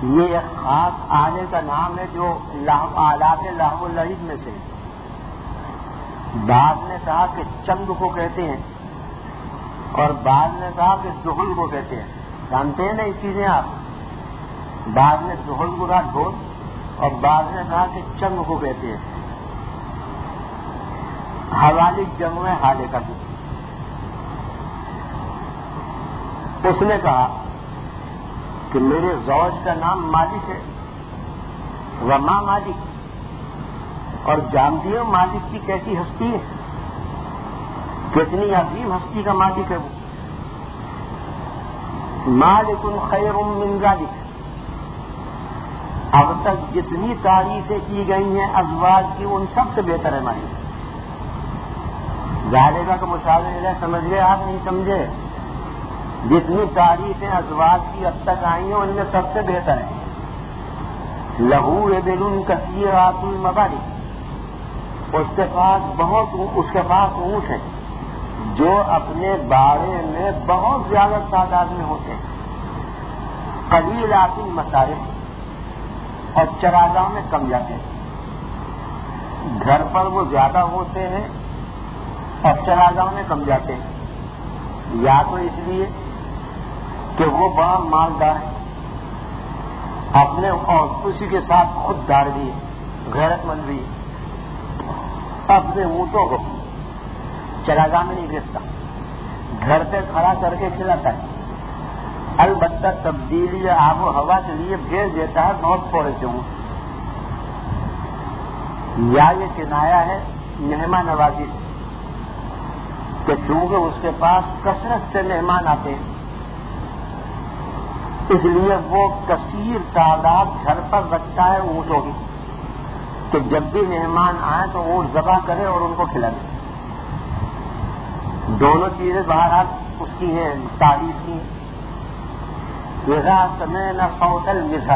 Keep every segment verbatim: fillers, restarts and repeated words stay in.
یہ ایک خاص آلے کا نام ہے جو آلات لہو اللعب میں سے. بعض نے کہا کہ چنگ کو کہتے ہیں اور بعض نے کہا کہ زحل کو کہتے ہیں. جانتے ہیں نا یہ چیزیں آپ؟ بعض نے زحل کو کہا ڈھول اور بعض نے کہا کہ چنگ کو کہتے ہیں. حوالی جمع حالے کا بھی. اس نے کہا کہ میرے زوج کا نام مالک ہے وما مالک, اور جانتی ہو مالک کی کیسی ہستی ہے, کتنی عظیم ہستی کا مالک ہے وہ. مالک خیر من ذالک, اب تک جتنی تعریفیں کی گئی ہیں ازواج کی ان سب سے بہتر ہے مالک. ذالکہ کا مشاہدہ ہے, سمجھ گئے آپ نہیں سمجھے؟ جتنی تعریفیں ازواج کی اب تک آئی ہیں ان میں سب سے بہتر ہے. لہو ابل کثیرات المبارک, اس کے پاس بہت اس کے پاس اونٹ ہیں جو اپنے باڑے میں بہت زیادہ تعداد میں ہوتے ہیں. قلیلات المصارف, اور چراگاہ میں کم جاتے ہیں. گھر پر وہ زیادہ ہوتے ہیں اور چراگاہ میں کم جاتے ہیں, یا تو اس لیے کہ وہ بڑا مالدار ہے اپنے اور اسی کے ساتھ خوددار بھی ہے, غیرت مند بھی ہے, اپنے اونٹوں کو چراگاہ میں نہیں بھیجتا, گھر پہ کھڑا کر کے کھلاتا ہے. البتہ تبدیلی آب و ہوا کے لیے بھیج دیتا ہے بہت تھوڑے سے اونٹ. یا یہ کنایا ہے مہمان نوازی سے کہ چونکہ اس کے پاس کثرت سے مہمان آتے ہیں اس لیے وہ کثیر تعداد گھر پر رکھتا ہے اونٹوں کی کہ جب بھی مہمان آئے تو اونٹ ذبح کرے اور ان کو کھلائے. دونوں چیزیں بہرحال اس کی ہیں, تعریف کی. اذا سمعنا صوت المزہر,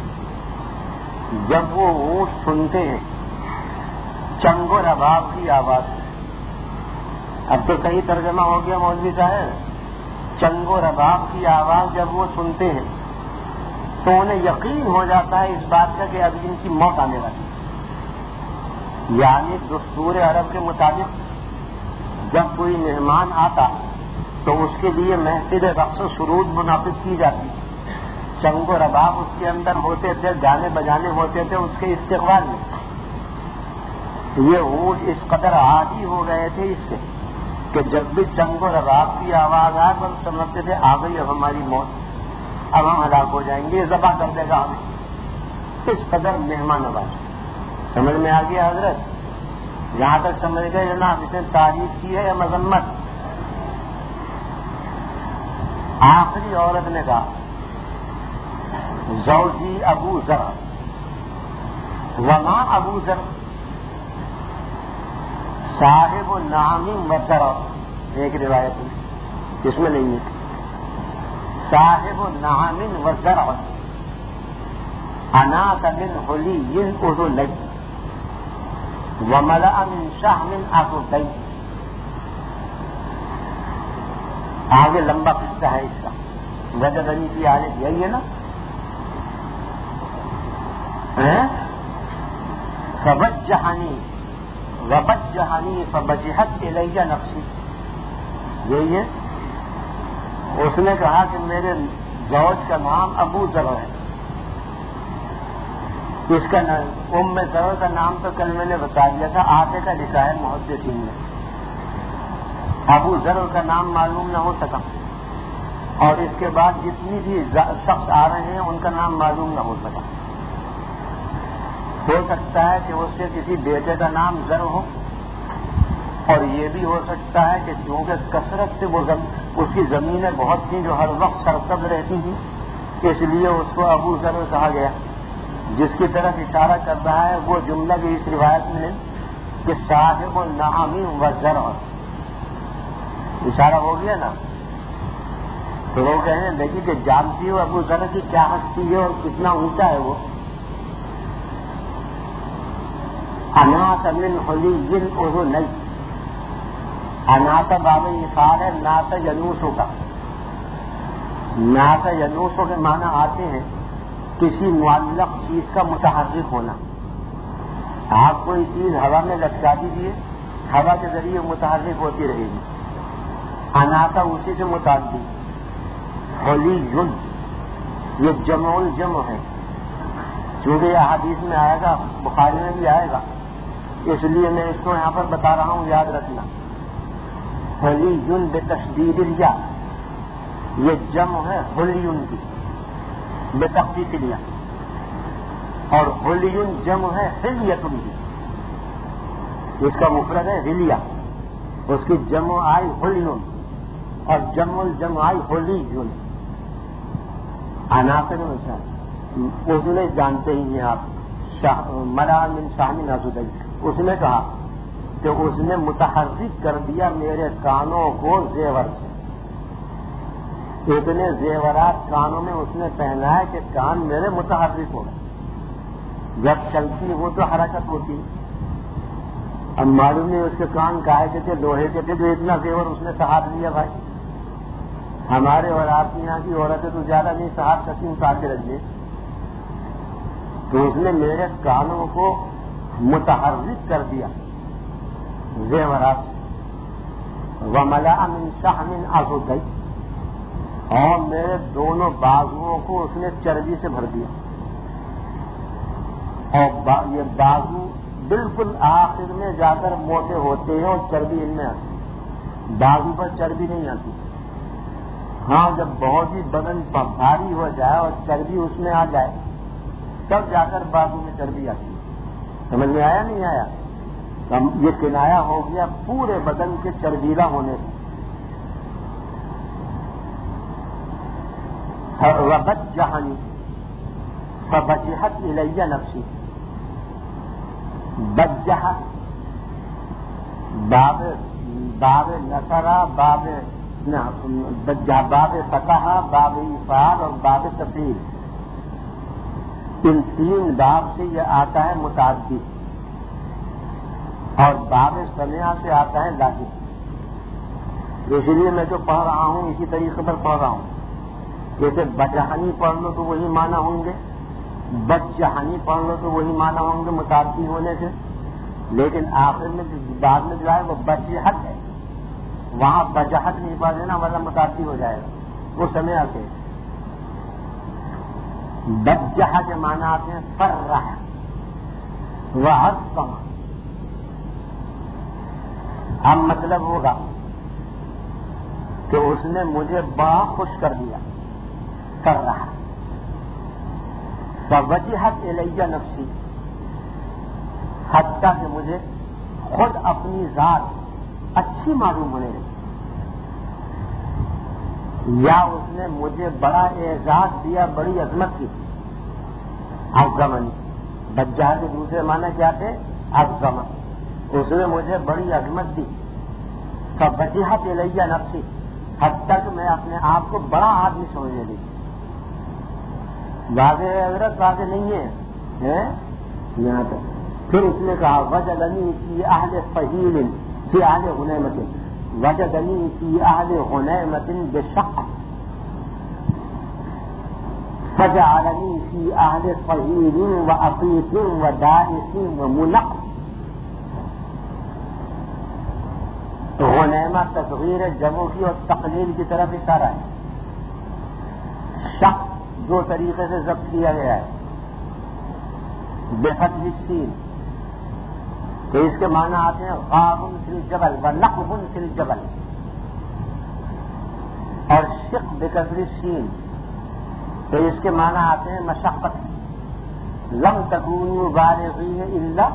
جب وہ اونٹ سنتے ہیں چنگ و رباب کی آواز. اب تو صحیح ترجمہ ہو گیا مولوی صاحب. چنگ و رباب کی آواز جب وہ سنتے ہیں تو انہیں یقین ہو جاتا ہے اس بات کا کہ اب ان کی موت آنے والی ہے. یعنی دستور عرب کے مطابق جب کوئی مہمان آتا تو اس کے لیے محفل رقص و سرود منعقد کی جاتی. چنگ و رباب اس کے اندر ہوتے تھے, گانے بجانے ہوتے تھے اس کے استقبال میں. یہ اونٹ اس قدر عادی ہو گئے تھے اس سے کہ جب بھی چنگ و رباب کی آواز آئے تو سمجھتے تھے آ گئی اب ہماری موت, اب ہم ہلاک ہو جائیں گے, یہ ذبح کر دے گا ہمیں. اس قدر مہمان نواز. سمجھ میں آ گیا حضرت؟ یہاں تک سمجھ گئے جناب اس نے تعریف کی ہے یا مذمت؟ آخری عورت نے کہا زوجی ابو ذر وما ابو ذر صاحب نعم و ذر. ایک روایت میں اس میں نہیں ہے صاحب نعم و ذر اناس من حلی اذلی وملأ من شحم اخدی. آگے لمبا قصہ ہے اس کا. وجہ بنی کی حالت یہی ہے نا, فبجحنی وبجحنی فبجحت الی نفسی. یہی ہے. اس نے کہا کہ میرے زوج کا نام ابو ذر ہے. اس کا نام ام ذر کا نام تو کل میں نے بتا دیا تھا, آتے کا لکھا ہے محدثین نے. ابو ذر کا نام معلوم نہ ہو سکا اور اس کے بعد جتنی بھی شخص آ رہے ہیں ان کا نام معلوم نہ ہو سکا. ہو سکتا ہے کہ اس سے کسی بیٹے کا نام ذر ہو, اور یہ بھی ہو سکتا ہے کہ چونکہ کثرت سے وہ اس کی زمینیں بہت تھیں جو ہر وقت سرسبز رہتی تھیں اس لیے اس کو ابو ذر کہا گیا. جس کی طرف اشارہ کر رہا ہے وہ جملہ بھی اس روایت میں ہے کہ صاحب النعم و ذر. اشارہ ہو گیا نا. تو وہ کہنے لگی کہ جانتی ہو ابو ذر کی کیا ہستی ہے اور کتنا اونچا ہے وہ. اناس من حلی اذلی, اناس باب مثال ہے ناس ینوسو کا. ناس ینوسو کے معنی آتے ہیں کہ کسی معلق چیز کا متحرک ہونا. آپ کوئی چیز ہوا میں لٹکا دیجیے، ہوا کے ذریعے متحرک ہوتی رہے گی. اناتا اسی سے متعدد. حلی یون یہ جمع الجمع ہے، چونکہ یہ حدیث میں آئے گا، بخاری میں بھی آئے گا، اس لیے میں اس کو یہاں پر بتا رہا ہوں، یاد رکھنا. حلی یون بے تشدید الیا، یہ جمع ہے حلیون کی بے تخفیف الیا، اور حلیون جمع ہے حلیتن کی. اس کا مفرد ہے حلیہ، اس کی جمع آئی حلیون اور جمع الجمع آئی حلیون. عناصر میں اس نے جانتے ہی ہیں آپ، مرا من شامن ازدئی، اس نے کہا کہ اس نے متحرک کر دیا میرے کانوں کو زیور سے. اتنے زیورات کانوں میں اس نے پہنا ہے کہ کان میرے متحرک ہو گئے. جب چلتی وہ تو حرکت ہوتی. اب معلوم نہیں اس کے کان کاہے کے تھے، لوہے کے تھے، جو اتنا زیور اس نے سہار لیا. بھائی ہمارے اور آپ کے یہاں کی عورتیں تو زیادہ نہیں سہار سکتی، اتار کے رکھ دیں. تو اس نے میرے کانوں کو متحرک کر دیا زیورات. وملأ من شحم عضدی، اور میرے دونوں بازوؤں کو اس نے چربی سے بھر دیا. اور یہ بازو بالکل آخر میں جا کر موٹے ہوتے ہیں اور چربی ان میں آتی. بازو پر چربی نہیں آتی. ہاں جب بہت ہی بدن بھاری ہو جائے اور چربی اس میں آ جائے تب جا کر بازو میں چربی آتی ہے. سمجھ میں آیا نہیں آیا؟ یہ کنایا ہو گیا پورے بدن کے چربیلا ہونے سے. وبجحنی فبجحت الی نفسی. بجح باب باب نصرہ، باب باب فتح، باب افعال اور باب تفعیل، ان تین باب سے یہ آتا ہے متعدی، اور باب سمع سے آتا ہے لازم. اس لیے میں جو پڑھ رہا ہوں اسی طریقے پر پڑھ رہا ہوں. جیسے بجحنی پڑھ لو تو وہی معنی ہوں گے، بجحنی پڑھ لو تو وہی معنی ہوں گے متعدی ہونے سے. لیکن آخر میں بعد میں جو ہے وہ بجحت ہے، وہاں بجحت نہیں پڑھ دینا ورنہ متعدی ہو جائے گا. وہ سمع سے بجح کے معنی آتے ہیں فرح وعظم. اب مطلب ہوگا کہ اس نے مجھے بڑا خوش کر دیا، کر رہا. فوجہت الی نفسی، حتیٰ کہ مجھے خود اپنی ذات اچھی معلوم ہونے لگی. یا اس نے مجھے بڑا اعزاز دیا، بڑی عظمت کی. عظمنی، بجہ کے دوسرے معنی کیا تھے؟ عظم. اس نے مجھے بڑی عظمت دی. فوجہت الی نفسی، حتیٰ کہ میں اپنے آپ کو بڑا آدمی سمجھنے لگی. واضح حضرت واضح نہیں ہے یہاں تک. پھر اس نے کہا وجدنی فی اہل فہیل فی اہل غنیمت، وجدنی فی اہل غنیمت بشق، فجعلنی فی اہل فہیل و عقیق و دائس و ملق. غنیمت تصغیر جمع کی اور تقلیل کی طرف اشارہ ہے. شق دو طریقے سے ضبط کیا گیا ہے. بفتح السین، تو اس کے معنی آتے ہیں غار فی الجبل و نقب فی الجبل. اور شق بکسر السین، تو اس کے معنی آتے ہیں مشقت. لم تکونوا بالغین الا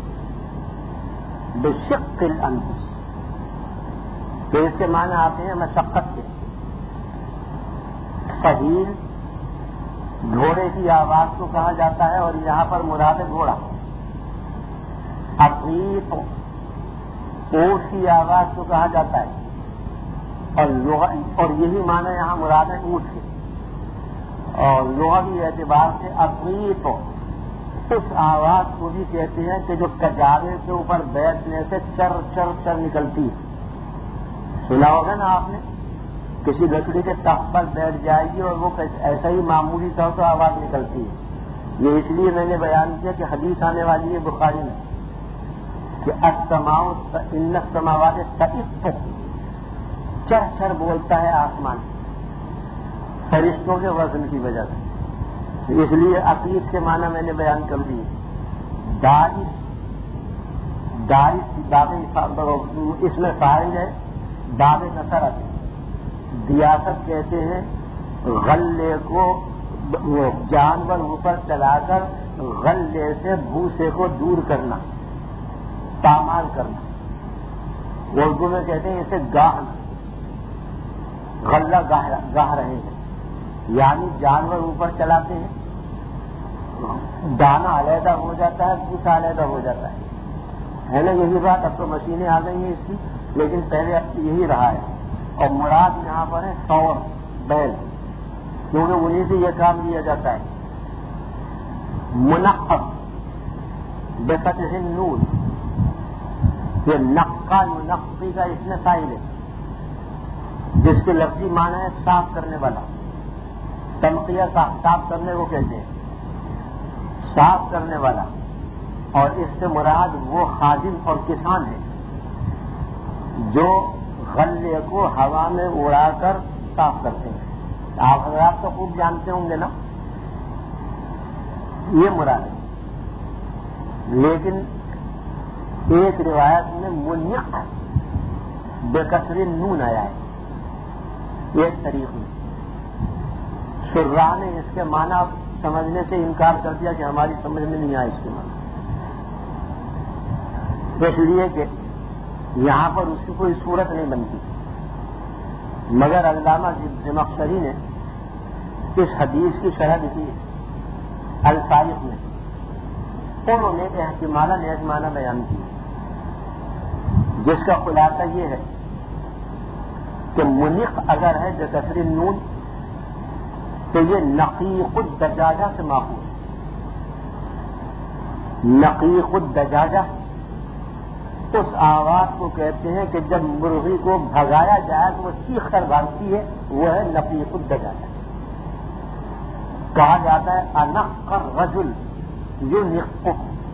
بشق الانفس، تو اس کے معنی آتے ہیں مشقت کے. فہیل گھوڑے کی آواز کو کہا جاتا ہے اور یہاں پر مراد گھوڑا. عقیق اونٹ کی آواز کو کہا جاتا ہے، اور اور یہی معنی یہاں مراد ہے اونٹ کے. اور لغوی اعتبار سے عقیق اس آواز کو بھی کہتے ہیں کہ جو کجاوے کے اوپر بیٹھنے سے چر چر چر نکلتی ہے. سنا ہوگا نا آپ نے، کسی لکڑی کے تخت پر بیٹھ جائے گی اور وہ ایسا ہی معمولی طور پر آواز نکلتی ہے. یہ اس لیے میں نے بیان کیا کہ حدیث آنے والی ہے بخاری میں کہ السماء ان السماوات تطفق، چر چر بولتا ہے آسمان فرشتوں کے وزن کی وجہ سے. اس لیے عقیق کے معنی میں نے بیان کر دی. دارس دارس دعوے اس میں فاعل ہے، دعوے نصرت دیاست کہتے ہیں غلے کو جانور اوپر چلا کر غلے سے بھوسے کو دور کرنا، پامال کرنا. اردو میں کہتے ہیں اسے گاہنا، غلہ گاہ, گاہ رہے ہیں، یعنی جانور اوپر چلاتے ہیں، دانا علیحدہ ہو جاتا ہے، بھوسا علیحدہ ہو جاتا ہے. ہے نا یہی بات؟ اب تو مشینیں آ گئی ہیں اس کی، لیکن پہلے اب یہی رہا ہے. اور مراد یہاں پر ہے سور بیل، کیونکہ انہیں سے یہ کام لیا جاتا ہے. منقب بفتح النون، یہ نقا نقی کا اس میں سائل ہے، جس کے لفظی معنی ہے صاف کرنے والا. تنقیہ صاف کرنے کو کہتے ہیں، صاف کرنے والا. اور اس سے مراد وہ خادم اور کسان ہے جو غلے کو ہوا میں اڑا کر صاف کرتے ہیں. آپ حضرات تو خوب جانتے ہوں گے نا، یہ مراد ہے. لیکن ایک روایت میں منیق بے کسر نون آیا ہے ایک طریق میں. شراح نے اس کے معنی سمجھنے سے انکار کر دیا کہ ہماری سمجھ میں نہیں آیا اس کے معنی، اس لیے کہ یہاں پر اس کی کوئی صورت نہیں بنتی. مگر علامہ زمخشری نے اس حدیث کی شرح لکھی الفائق میں، انہوں نے احتمالاً ایک معنی بیان کی جس کا خلاصہ یہ ہے کہ منق اگر ہے بکسر نون تو یہ نقیق الدجاجہ سے ماخوذ. نقیق الدجاجہ اس آواز کو کہتے ہیں کہ جب مرغی کو بھگایا جائے تو وہ چیخ کر بھاگتی ہے، وہ ہے نقیق الدجاجہ. کہا جاتا ہے انق الرجل ینق،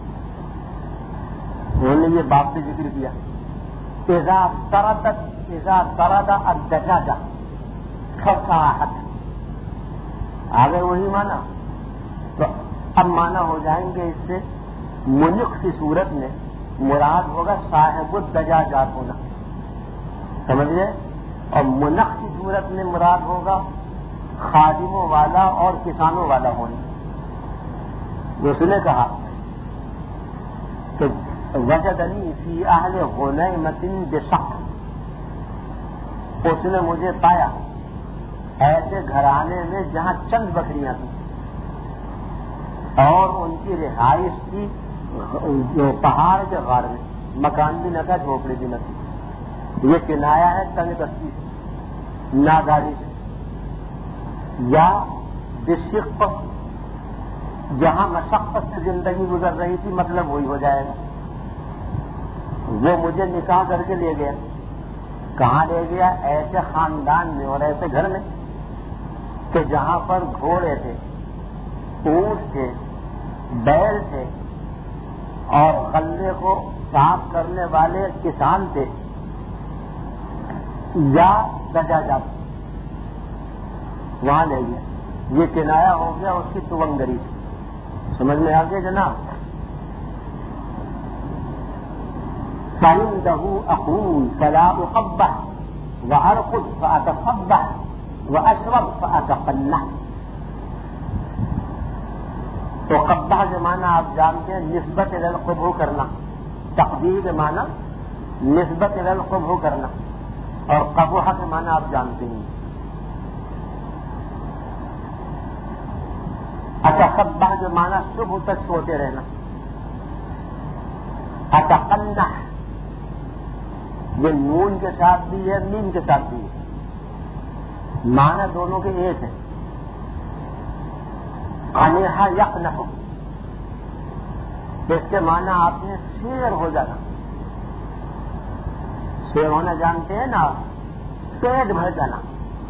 انہوں نے یہ باب سے ذکر کیا. اذا طردت اذا طرد الدجاجہ فصاحت، آگے وہی مانا. تو اب مانا ہو جائیں گے اس سے منق کی صورت میں مراد ہوگا صاحب الدجاجات ہونا، سمجھ گئے؟ اور منق کی صورت میں مراد ہوگا خادموں والا اور کسانوں والا ہونا. اس نے کہا کہ وجدنی فی اہل غنیمۃ بشق، اس نے مجھے پایا ایسے گھرانے میں جہاں چند بکریاں تھیں اور ان کی رہائش تھی پہاڑ کے غار میں، مکان بھی نہ تھا، جھوپڑی بھی نہ تھی. یہ کنایا ہے تنگ دستی سے، ناداری سے. یا بشق جہاں مشقت سے زندگی گزر رہی تھی، مطلب وہی ہو جائے گا. وہ مجھے نکاح کر کے لے گیا. کہاں لے گیا؟ ایسے خاندان میں اور ایسے گھر میں کہ جہاں پر گھوڑے تھے، اونٹ تھے، بیل تھے اور غلے کو صاف کرنے والے کسان تھے یا دجاجات، وہاں لے گیا. یہ کنایا ہو گیا اس کی تونگری سے. سمجھ میں آ گیا جناب؟ فَعِنْدَهُ أَقُولُ فَلَا أُقَبَّحْ وَأَرْقُدْ فَأَتَصَبَّحْ وَأَشْرَبْ فَأَتَقَنَّحْ. تو قبح کے معنی آپ جانتے ہیں نسبت الی القبح کرنا، تقدیر کے معنی نسبت الی القبح کرنا، اور قبح کے معنی آپ جانتے ہیں. اتقبح کے معنی صبح تک سوتے رہنا. اتقنح یہ نون کے ساتھ بھی ہے، میم کے ساتھ بھی ہے، معنی دونوں کے ایک ہے. قنح یقنح، اس کے معنی آپ نے شیر ہو جانا. شیر ہونا جانتے ہیں نا، پیٹ بھر جانا.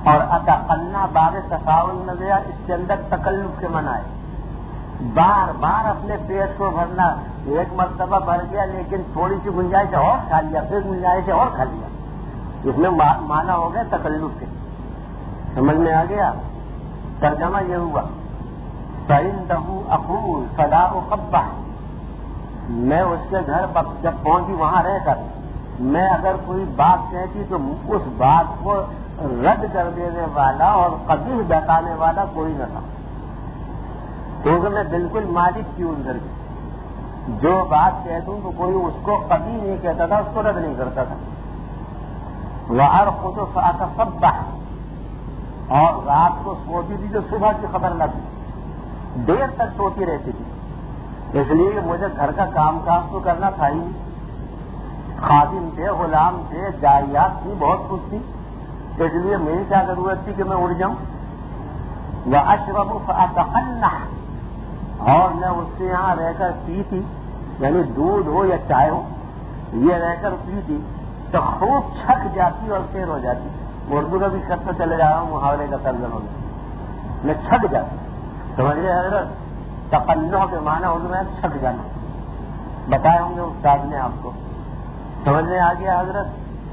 اور اتقنا باب تساؤل نہ دیا، اس کے اندر تکلف کے منع ہے، بار بار اپنے پیٹ کو بھرنا، ایک مرتبہ بھر گیا لیکن تھوڑی سی گنجائش اور کھا لیا، پھر گنجائش اور کھا لیا، اس میں معنی ہو گیا تکلف کے. سمجھ میں آ گیا؟ ترجمہ یہ ہوا فَإِنَّهُ أَقُولُ فَلَا أُقَبَّحُ، میں اس کے گھر پر جب پہنچی وہاں رہ کر میں اگر کوئی بات کہتی تو اس بات کو رد کر دینے والا اور قبیح بتانے والا کوئی نہ تھا، کیونکہ میں بالکل مالک کی ادھر کی، جو بات کہہ دوں تو کوئی اس کو قبیح نہیں کہتا تھا، اس کو رد نہیں کرتا تھا. وَأَرْقُدُ فَأَتَصَبَّحُ، اور رات کو سوتی تھی جو صبح کی خبر نہ تھی، دیر تک سوتی رہتی تھی، اس لیے کہ مجھے گھر کا کام کاج تو کرنا تھا ہی، خادم تھے، غلام تھے، جائیات تھی، بہت کچھ تھی، اس لیے میری کیا ضرورت تھی کہ میں اڑ جاؤں. وَأَشْرَبُ فَأَتَخَنَّحُ، اور میں اس کے یہاں رہ کر پیتی، یعنی دودھ ہو یا چائے ہو، یہ رہ کر پیتی تو خوب چھک جاتی اور پھر ہو جاتی. اردو کا بھی کرتا چلے جا رہا ہوں، محاورے کا ترجمہ میں میں چھک جاتی. سمجھ گئے حضرت؟ تقلع کے معنی اردو میں چھک جانا، بتائے ہوں گے استاد نے آپ کو. سمجھ میں آ گیا حضرت؟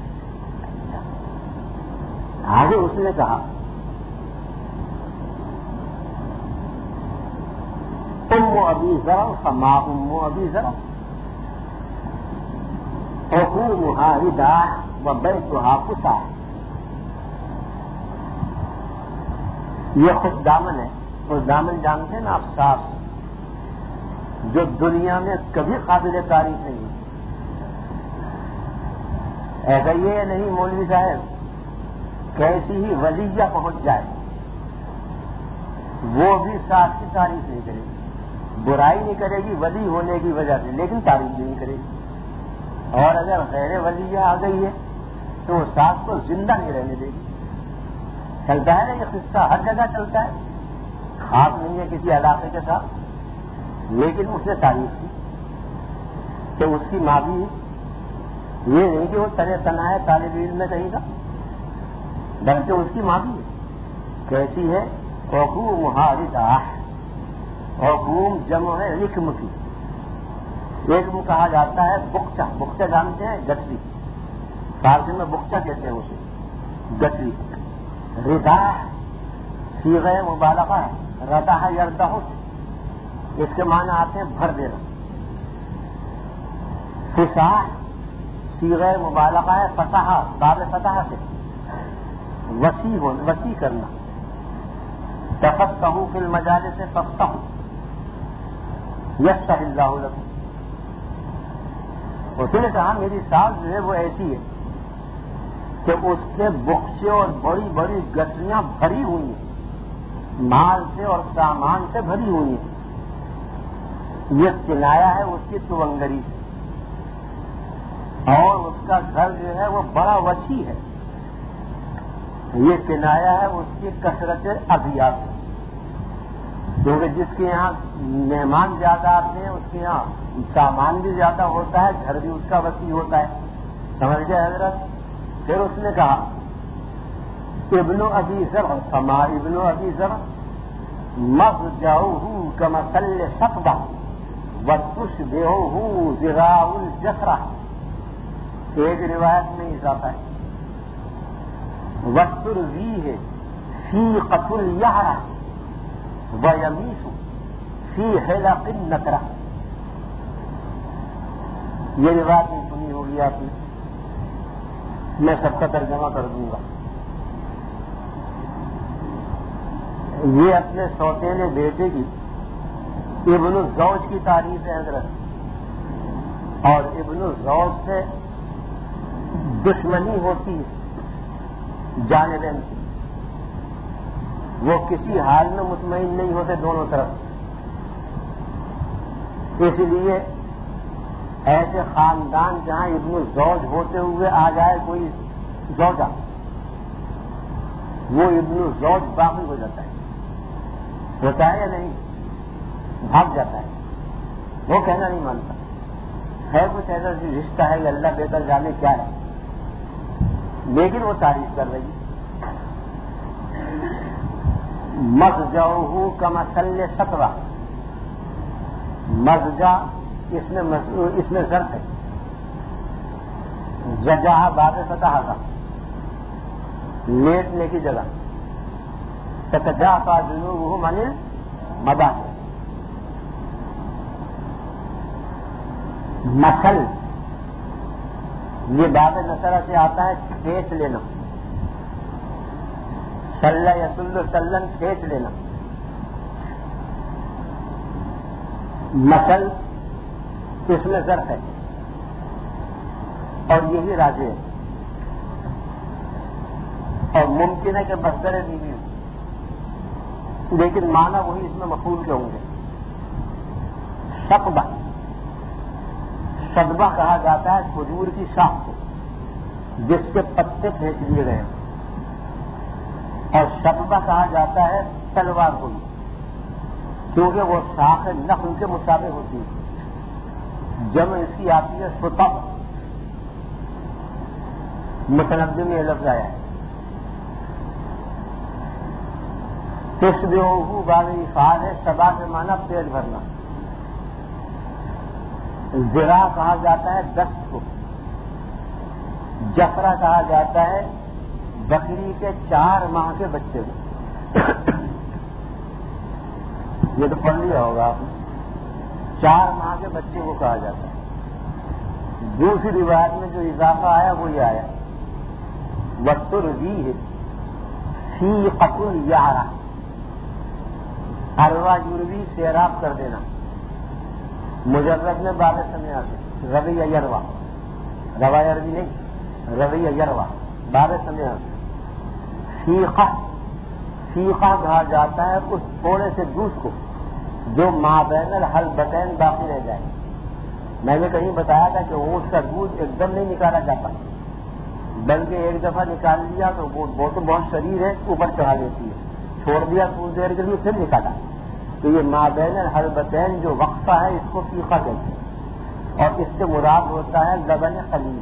آگے اس نے کہا ام ابی ذر فما ام ابی ذر حکومها رداء وبیتها قصا. یہ خود دامن ہے، اور دامن جانتے ہیں نا آپ، صاف جو دنیا میں کبھی قابل تعریف نہیں. ایسا یہ نہیں مولوی صاحب کیسی ہی ولیہ پہنچ جائے وہ بھی ساتھ کی تعریف نہیں کرے گی، برائی نہیں کرے گی ولی ہونے کی وجہ سے، لیکن تعریف نہیں کرے گی. اور اگر غیر ولیہ آ گئی ہے تو وہ ساتھ کو زندہ نہیں رہنے دے گی. چلتا ہے نا یہ قصہ، ہر جگہ چلتا ہے، خاص نہیں ہے کسی علاقے کے ساتھ، لیکن اس نے تعریف کی کہ اس کی ماں بھی ہے. یہ نہیں کہ وہ تنے تنا ہے طالب علم میں کہیں گا، بلکہ اس کی ماں بھی ہے. کیسی ہے؟ حکومها رداء، حکوم جمع ہے رکم کی، رکم کہا جاتا ہے بکچا، بکچا جانتے ہیں؟ گٹری، فارسی میں بکچا کہتے ہیں اسے، گٹری. رداء صیغہ مبالغہ ہے، رداء یردہ، اس کے معنی آتے ہیں بھر دینا. فساح صیغہ مبالغہ ہے، فتح باب فتح سے وسیع ہو، وسیع کرنا. تفقہوا فی المجالس فافقہوا یفقہ اللہ لکم. اس نے کہا میری ساس جو ہے وہ ایسی ہے کہ اس کے بخشے اور بڑی بڑی گٹریاں بھری ہوئی ہیں، مال سے اور سامان سے بھری ہوئی ہیں. یہ کنایا ہے اس کی تونگری سے، اور اس کا گھر جو ہے وہ بڑا وسیع ہے. یہ کنایا ہے اس کی کثرت ابیات سے، کیونکہ جس کے یہاں مہمان زیادہ آتے ہیں اس کے یہاں سامان بھی زیادہ ہوتا ہے، گھر بھی اس کا وسیع ہوتا ہے. سمجھ گئے حضرت؟ پھر اس نے کہا ابن ابی ذر فما ابن ابی ذر مضجعہ کمثل صفدہ وتشبہہ ذراع الجسرہ. ایک روایت میں اضافہ ہے وَتُرْوِيهِ فِيقَةُ الْيَعْرَةِ وَيَمِيسُ فِي حِلَقِ النَّكْرَةِ. یہ روایت نہیں سنی ہوگی آپ نے، میں سب کا ترجمہ کر دوں گا. یہ اپنے سوتیلے بیٹے کی ابن الزوج کی تعریف ہے حضرت، اور ابن الزوج سے دشمنی ہوتی ہے جانبین کی، وہ کسی حال میں مطمئن نہیں ہوتے دونوں طرف. اس لیے ایسے خاندان جہاں ابن الزوج ہوتے ہوئے آ جائے کوئی زوجہ، وہ ابن الزوج باقی ہو جاتا ہے، ہوتا ہے یا نہیں؟ بھاگ جاتا ہے، وہ کہنا نہیں مانتا ہے کچھ ایسا رشتہ ہے، اللہ بہتر جانے کیا ہے، لیکن وہ تعریف کر رہی ہے. مزجعہ کمثل شطوہ، مزجع اس میں اس میں ظرف ہے، زجع باب فتح کا لیٹنے کی جگہ، تتجافى جنوبهم عن المضاجع، مثل یہ باب نصرہ سے آتا ہے کھینچ لینا، سلہ یسل سلن کھینچ لینا، مثل اس میں ظرف ہے اور یہی راجع ہے، اور ممکن ہے کہ مصدر بیوی ہو، لیکن معنی وہی اس میں مفعول کے ہوں گے۔ شطبہ، شطبہ کہا جاتا ہے کھجور کی شاخ کو جس کے پتے پھینک لیے گئے ہیں، اور شطبہ کہا جاتا ہے تلوار کو، کیونکہ وہ شاخ نخل کے مطابق ہوتی ہے، جمع اس کی آتی ہے شطب، متنبی میں یہ لفظ آیا ہے۔ تشبہہ باب افعال ہے، شبا کے معنی پیٹ بھرنا، ذرا کہا جاتا ہے دست کو، جفرا کہا جاتا ہے بکری کے چار ماہ کے بچے کو، یہ تو پڑھ لیا ہوگا آپ نے، چار ماہ کے بچے کو کہا جاتا ہے۔ دوسری روایت میں جو اضافہ آیا وہ یہ آیا وَتُرْوِيهِ سِيقَةُ الْيَعْرَةِ، اروا یوروی سیراب کر دینا، مجرد میں باب سمے آتے روی یروا، روا یروی نہیں، روی یروا باب سمے آتے۔ سیقہ، سیقہ کہا جاتا ہے اس تھوڑے سے دودھ کو جو مابین الحلبتین باقی رہ جائے۔ میں نے کہیں بتایا تھا کہ اونٹ کا دودھ ایک دم نہیں نکالا جاتا، بلکہ ایک دفعہ نکال لیا تو وہ تو بہت شریر ہے، اوپر چڑھا لیتی ہے، چھوڑ دیا کچھ دیر کے لیے پھر نکالا، تو یہ مابین الحلبتین جو وقفہ ہے اس کو سیقہ کہتے ہیں، اور اس سے مراد ہوتا ہے لبن قلیل۔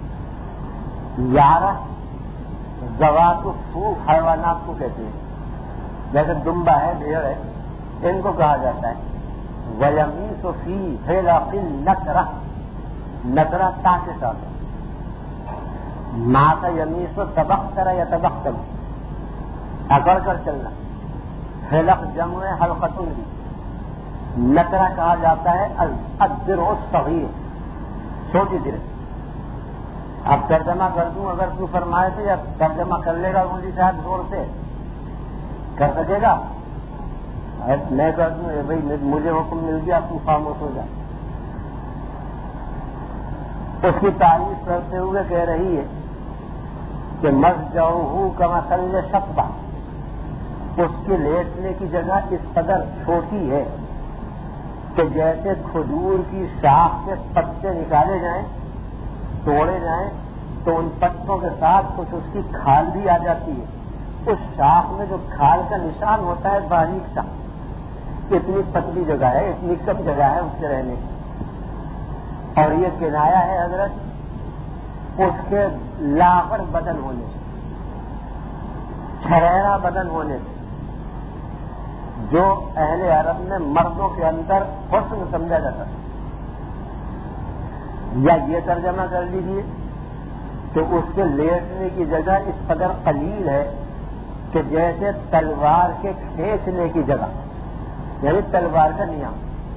یارہ زوات الصوف حیوانات کو کہتے ہیں، جیسے دمبا ہے، بھیڑ ہے، ان کو کہا جاتا ہے۔ وَيَمِيسُ فِي حِلَقِ النَّتْرَةِ، نترہ تا کے ساتھ ماں کا یمیس و تبختر یا تبختر اکڑ کر چلنا، حلق جمع حلقۃ بھی، نترہ کہا جاتا ہے الدرع الصغیر، چھوٹی درع۔ اب ترجمہ کر دوں اگر تو فرمائے تو، یا ترجمہ کر لے گا مودی صاحب زور سے کر سکے گا؟ میں کر دوں بھائی مجھے حکم مل گیا تو خاموش ہو جائے۔ اس کی تعریف کرتے ہوئے کہہ رہی ہے کہ مزجعہ کمثل شطبہ، اس کے لیٹنے کی جگہ اس قدر چھوٹی ہے کہ جیسے کھجور کی شاخ کے پتے نکالے جائیں، توڑے جائیں تو ان پتوں کے ساتھ کچھ اس کی کھال بھی آ جاتی ہے، اس شاخ میں جو کھال کا نشان ہوتا ہے باریک سا، اتنی پتلی جگہ ہے، اتنی کم جگہ ہے اس کے رہنے کی، اور یہ کنایا ہے حضرت اس کے لاغر بدن ہونے سے، چھریرا بدن ہونے سے، جو اہل عرب میں مردوں کے اندر حسن سمجھا جاتا ہے۔ یا یہ ترجمہ کر لیجیے کہ اس کے لیٹنے کی جگہ اس قدر قلیل ہے کہ جیسے تلوار کے کھینچنے کی جگہ، یعنی تلوار کا نیام،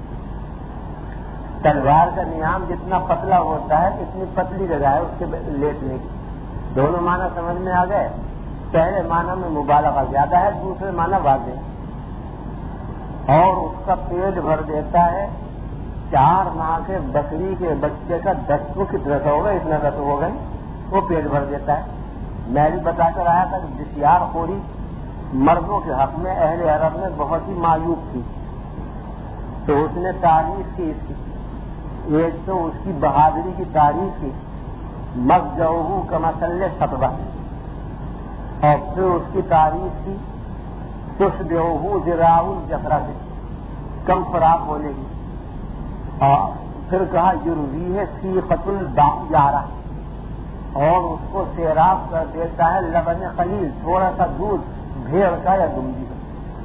تلوار کا نیام جتنا پتلا ہوتا ہے اتنی پتلی جگہ ہے اس کے لیٹنے کی۔ دونوں معنی سمجھ میں آ گئے؟ پہلے معنی میں مبالغہ زیادہ ہے، دوسرے معنی واضح، اور اس کا پیٹ بھر دیتا ہے چار ماہ کے بکری کے بچے کا دس کو کتنا سا ہوگا، اتنا کا تو ہوگا ہی، وہ پیٹ بھر دیتا ہے۔ میں بھی بتا کر آیا تھا کہ بسیار خوری مردوں کے حق میں اہل عرب میں بہت ہی معیوب تھی، تو اس نے تعریف کی اس کی، ایک تو اس کی بہادری کی تعریف کی مزجعہ کمثل شطبہ، اور پھر اس کی تعریف کی تشبہہ ذراع الجفرہ سے، کم خوراک ہونے کی، اور پھر کہا یرویہ سیقۃ البیارہ، اور اس کو سیراب کر دیتا ہے لبن قلیل، تھوڑا سا دودھ بھیڑ کا یا دمبی کا۔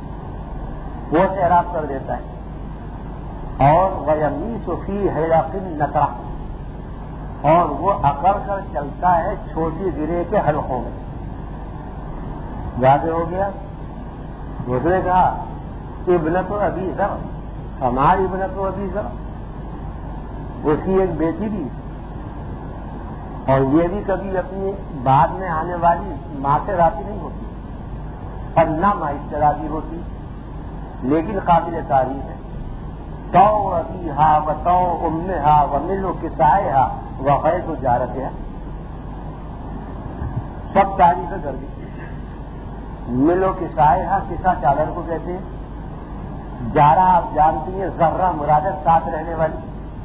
وہ سیراب کر دیتا ہے، اور وَيَمِيسُ فِي حِلَقِ النَّقْرَةِ، اور وہ اکڑ کر چلتا ہے چھوٹی گرے کے حلقوں میں. واضح ہو گیا. اس نے کہا ابنت ابی ذر، ہماری ابنت ابی ذر، اس کی ایک بیٹی بھی، اور یہ بھی کبھی اپنی بعد میں آنے والی ماں سے راضی نہیں ہوتی اور نہ ماں اس سے راضی ہوتی، لیکن قابل تعریف ہے. تو ابھی ہا و تو ام ہا و ملو کسائے ہا و غیر تو جارت ہے، سب تعریفیں کر دی. ملو کسائے ہا، کسا چادر کو کہتے ہیں. جارہ آپ جانتی ہیں، ذرہ مرادت ساتھ رہنے والی.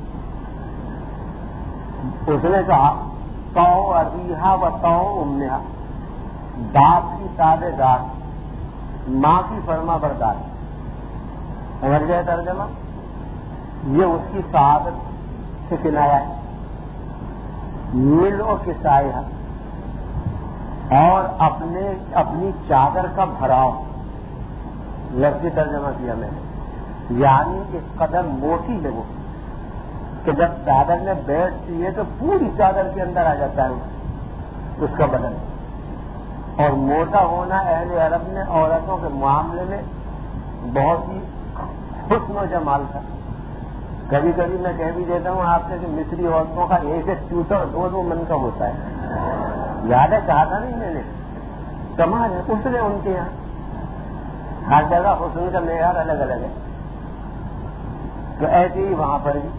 اس نے کہا تو ابیہا و تو امہا، باپ کی تابع دار، ماں کی فرما بردار. سمجھ گئے ترجمہ؟ یہ اس کی سعادت سے کنایا ہے. ملو کسائے اور اپنے اپنی چادر کا بھراؤ، لفظی ترجمہ کیا میں نے، یعنی اس قدر موٹی ہے وہ کہ جب چادر میں بیٹھتی ہے تو پوری چادر کے اندر آ جاتا ہے اس کا بدن. اور موٹا ہونا اہل عرب میں عورتوں کے معاملے میں بہت ہی حسن و جمال تھا. کبھی کبھی میں کہہ بھی دیتا ہوں آپ سے کہ مصری عورتوں کا ایک ایک چوٹا دو دو من کا ہوتا ہے. یاد ہے کہا تھا نہیں میں نے؟ کمال ہے اس نے ان کے یہاں ہر جگہ حسن کا معیار الگ الگ ہے. تو ایسے ہی وہاں پر بھی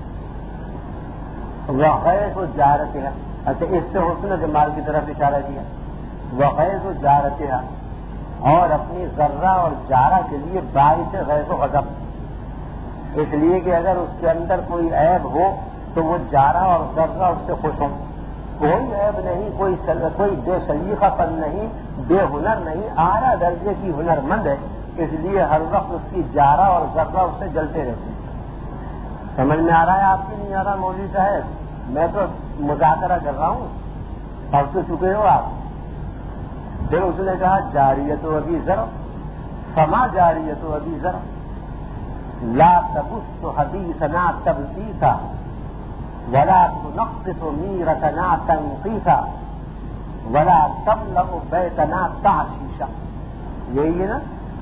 وغیر کو جارت ہے. اچھا، اس سے حسن جمال کی طرف اشارہ کیا. وغیر کو جارت ہے، اور اپنی ذرہ اور جارہ کے لیے باعث غیظ و غضب، اس لیے کہ اگر اس کے اندر کوئی عیب ہو تو وہ جارہ اور ذرہ اس سے خوش ہوں. کوئی عیب نہیں، کوئی کوئی بے سلیقہ پن نہیں، بے ہنر نہیں، اعلیٰ درجے کی ہنر مند ہے. اس لیے ہر وقت اس کی جارہ اور ذرہ اس سے جلتے رہتے ہیں. سمجھ میں آ رہا ہے آپ کی نہیں آ رہا مولوی صاحب؟ میں تو مذاکرہ کر رہا ہوں، اب تو چکے ہو آپ. پھر اس نے کہا جاریت و ابی ذر، فما جاریت و ابی ذر لا تبث حدیثنا تبثیثا ولا تنقص میرتنا تنقیصا ولا تملأ بیتنا تعشیشا. یہی ہے نا؟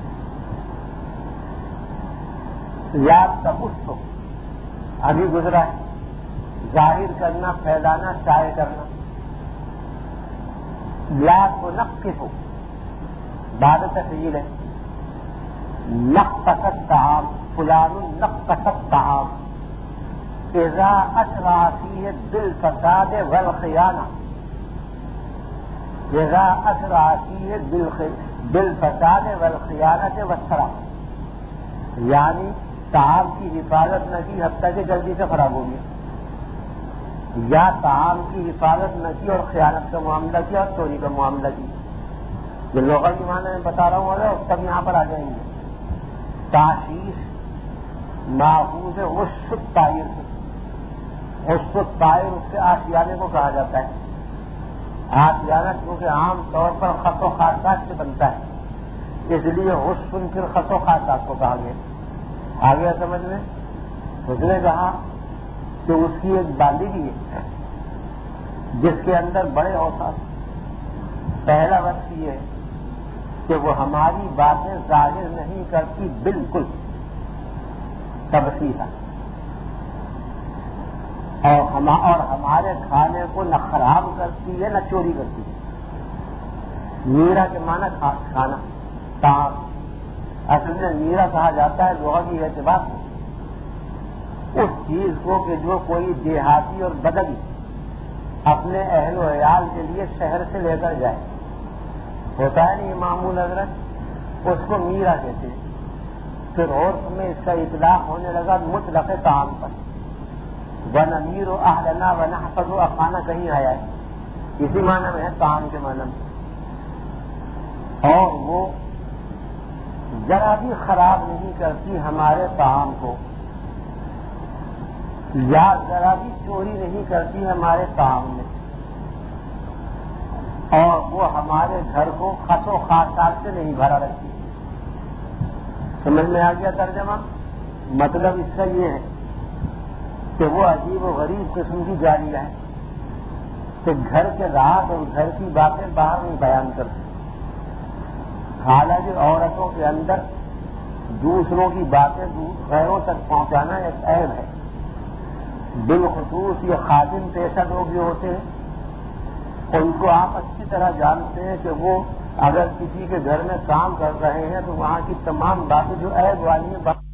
یا تبث ابھی گزرا ہے، ظاہر کرنا، پھیلانا، شائع کرنا. لا تنقص بعد تفعیل ہے. نقص الطعام، فلان نقص الطعام اذا اسرع فيه بالفساد والخیانہ، اذا اسرع فيه بالفساد والخیانۃ والسرقہ، یعنی طعام کی حفاظت نہ کی حتیٰ کہ جلدی سے خراب ہو گیا، یا طعام کی حفاظت نہ کی اور خیانت کا معاملہ کیا اور چوری کا معاملہ کیا. جو لوگوں کی معنی میں بتا رہا ہوں اگر سب یہاں پر آ جائیں گے. تعشیش ماخوذ ہے غش الطائر سے. غش الطائر اس کے آشیانے کو کہا جاتا ہے. آشیانہ کیونکہ عام طور پر خط و خاصات سے بنتا ہے، اس لیے غش پھر خط و خاصات کو کہا گیا. آ گیا سمجھ میں؟ اس نے کہا کہ اس کی ایک بالغی ہے جس کے اندر بڑے اوصاف. پہلا وقت یہ ہے کہ وہ ہماری باتیں ظاہر نہیں کرتی بالکل تبصیرہ، اور ہم اور ہمارے کھانے کو نہ خراب کرتی ہے نہ چوری کرتی ہے. میرا کے معنی کھانا، طعام. اصل میں میرا کہا جاتا ہے لغوی اعتبار سے اس چیز کو کہ جو کوئی دیہاتی اور بدوی اپنے اہل و عیال کے لیے شہر سے لے کر جائے، ہوتا ہے نہیں معمول حضرت، اس کو میرا کہتے ہیں. پھر عرف میں اس کا اطلاق ہونے لگا مطلق طعام پر. وَنَمِيرُ أَهْلَنَا وَنَحْفَظُ أَخَانَا کہیں آیا ہے، اسی معنی میں ہے طعام کے معنی میں. اور وہ ذرا بھی خراب نہیں کرتی ہمارے طعام کو، یا ذرا بھی چوری نہیں کرتی ہمارے طعام میں، اور وہ ہمارے گھر کو خس و خاصات سے نہیں بھرا رکھتی. سمجھ میں آ گیا ترجمہ؟ مطلب اس کا یہ ہے کہ وہ عجیب و غریب قسم کی جاریہ ہے کہ گھر کے راز اور گھر کی باتیں باہر نہیں بیان کرتے، حالانکہ عورتوں کے اندر دوسروں کی باتیں غیروں تک پہنچانا ایک عیب ہے۔ بالخصوص یہ خادم پیشہ لوگ جو ہوتے ہیں ان کو آپ اچھی طرح جانتے ہیں کہ وہ اگر کسی کے گھر میں کام کر رہے ہیں تو وہاں کی تمام باتیں جو عیب والی ہیں